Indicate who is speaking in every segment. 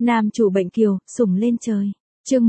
Speaker 1: Nam chủ bệnh kiều, sủng lên trời. Chương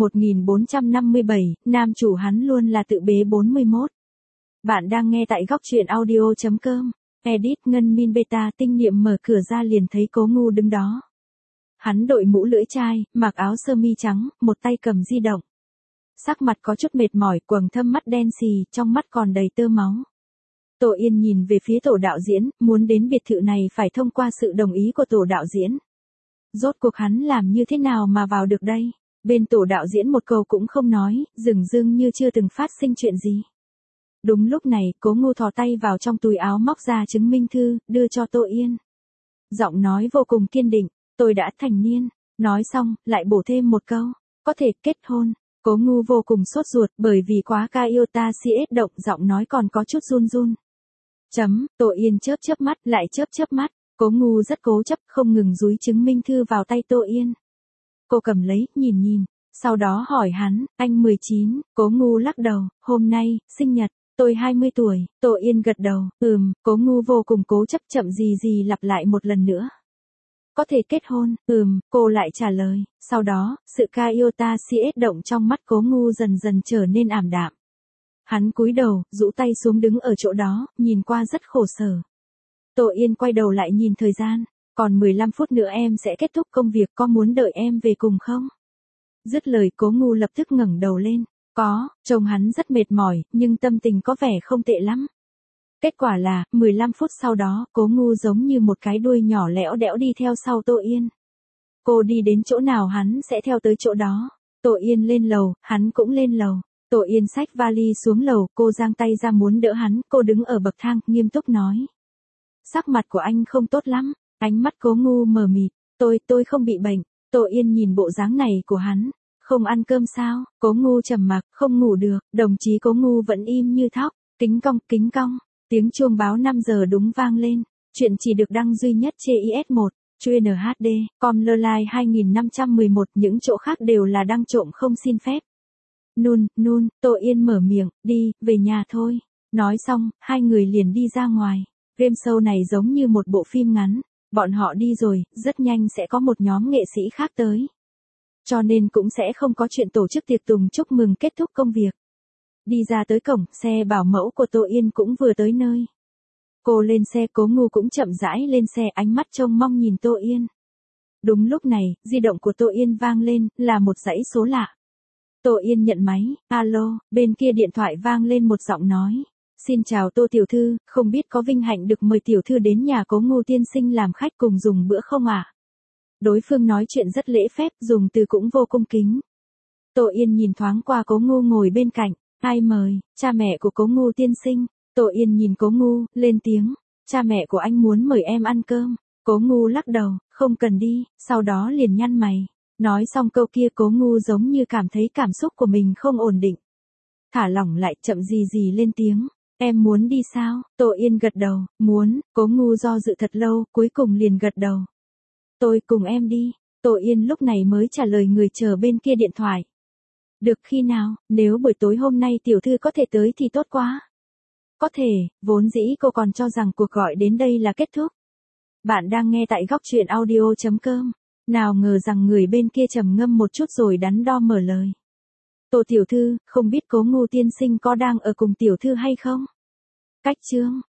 Speaker 1: 1457, nam chủ hắn luôn là tự bế 41. Bạn đang nghe tại góc truyện audio.com. Edit Ngân Min Beta tinh niệm mở cửa ra liền thấy Cố Ngu đứng đó. Hắn đội mũ lưỡi chai, mặc áo sơ mi trắng, một tay cầm di động. Sắc mặt có chút mệt mỏi, quầng thâm mắt đen xì, trong mắt còn đầy tơ máu. Tổ Yên nhìn về phía tổ đạo diễn, muốn đến biệt thự này phải thông qua sự đồng ý của tổ đạo diễn. Rốt cuộc hắn làm như thế nào mà vào được đây? Bên tổ đạo diễn một câu cũng không nói, dửng dưng như chưa từng phát sinh chuyện gì. Đúng lúc này, Cố Ngu thò tay vào trong túi áo móc ra chứng minh thư, đưa cho Tô Yên. Giọng nói vô cùng kiên định, tôi đã thành niên. Nói xong, lại bổ thêm một câu, có thể kết hôn. Cố Ngu vô cùng sốt ruột bởi vì quá ca yêu ta CS động, giọng nói còn có chút run run. Tô Yên chớp mắt, lại chớp mắt. Cố Ngu rất cố chấp, không ngừng dúi chứng minh thư vào tay Tô Yên. Cô cầm lấy, nhìn, sau đó hỏi hắn, anh 19, Cố Ngu lắc đầu, hôm nay, sinh nhật, tôi 20 tuổi, Tô Yên gật đầu, Cố Ngu vô cùng cố chấp chậm gì lặp lại một lần nữa. Có thể kết hôn, cô lại trả lời, sau đó, sự ca yêu ta CS động trong mắt Cố Ngu dần dần trở nên ảm đạm. Hắn cúi đầu, rũ tay xuống đứng ở chỗ đó, nhìn qua rất khổ sở. Tô Yên quay đầu lại nhìn thời gian, còn 15 phút nữa em sẽ kết thúc công việc, có muốn đợi em về cùng không? Dứt lời Cố Ngu lập tức ngẩng đầu lên, có, trông hắn rất mệt mỏi, nhưng tâm tình có vẻ không tệ lắm. Kết quả là, 15 phút sau đó, Cố Ngu giống như một cái đuôi nhỏ lẽo đẽo đi theo sau Tô Yên. Cô đi đến chỗ nào hắn sẽ theo tới chỗ đó. Tô Yên lên lầu, hắn cũng lên lầu. Tô Yên xách vali xuống lầu, cô giang tay ra muốn đỡ hắn, cô đứng ở bậc thang, nghiêm túc nói. Sắc mặt của anh không tốt lắm, ánh mắt Cố Ngu mờ mịt, tôi không bị bệnh. Tô Yên nhìn bộ dáng này của hắn, không ăn cơm sao? Cố Ngu trầm mặc, không ngủ được, đồng chí Cố Ngu vẫn im như thóc, kính cong, tiếng chuông báo 5 giờ đúng vang lên, chuyện chỉ được đăng duy nhất trên IS1, chuyên HD, com Lơ-Lai 2511, những chỗ khác đều là đăng trộm không xin phép. Nun, Tô Yên mở miệng, đi, về nhà thôi. Nói xong, hai người liền đi ra ngoài. Game show này giống như một bộ phim ngắn, bọn họ đi rồi, rất nhanh sẽ có một nhóm nghệ sĩ khác tới. Cho nên cũng sẽ không có chuyện tổ chức tiệc tùng chúc mừng kết thúc công việc. Đi ra tới cổng, xe bảo mẫu của Tô Yên cũng vừa tới nơi. Cô lên xe, Cố Ngu cũng chậm rãi lên xe, ánh mắt trông mong nhìn Tô Yên. Đúng lúc này, di động của Tô Yên vang lên, là một dãy số lạ. Tô Yên nhận máy, alo, bên kia điện thoại vang lên một giọng nói. Xin chào Tô tiểu thư, không biết có vinh hạnh được mời tiểu thư đến nhà Cố Ngu tiên sinh làm khách cùng dùng bữa không ạ? Đối phương nói chuyện rất lễ phép, dùng từ cũng vô cung kính. Tô Yên nhìn thoáng qua Cố Ngu ngồi bên cạnh, ai mời, cha mẹ của Cố Ngu tiên sinh. Tô Yên nhìn Cố Ngu, lên tiếng, cha mẹ của anh muốn mời em ăn cơm. Cố Ngu lắc đầu, không cần đi, sau đó liền nhăn mày. Nói xong câu kia Cố Ngu giống như cảm thấy cảm xúc của mình không ổn định. Thả lỏng lại, chậm gì lên tiếng. Em muốn đi sao? Tô Yên gật đầu, muốn. Cố Ngu do dự thật lâu, cuối cùng liền gật đầu. Tôi cùng em đi. Tô Yên lúc này mới trả lời người chờ bên kia điện thoại. Được khi nào, nếu buổi tối hôm nay tiểu thư có thể tới thì tốt quá. Có thể, vốn dĩ cô còn cho rằng cuộc gọi đến đây là kết thúc. Bạn đang nghe tại góc truyện audio.com. Nào ngờ rằng người bên kia trầm ngâm một chút rồi đắn đo mở lời. Tô tiểu thư, không biết Cố Ngu tiên sinh có đang ở cùng tiểu thư hay không? Cách chương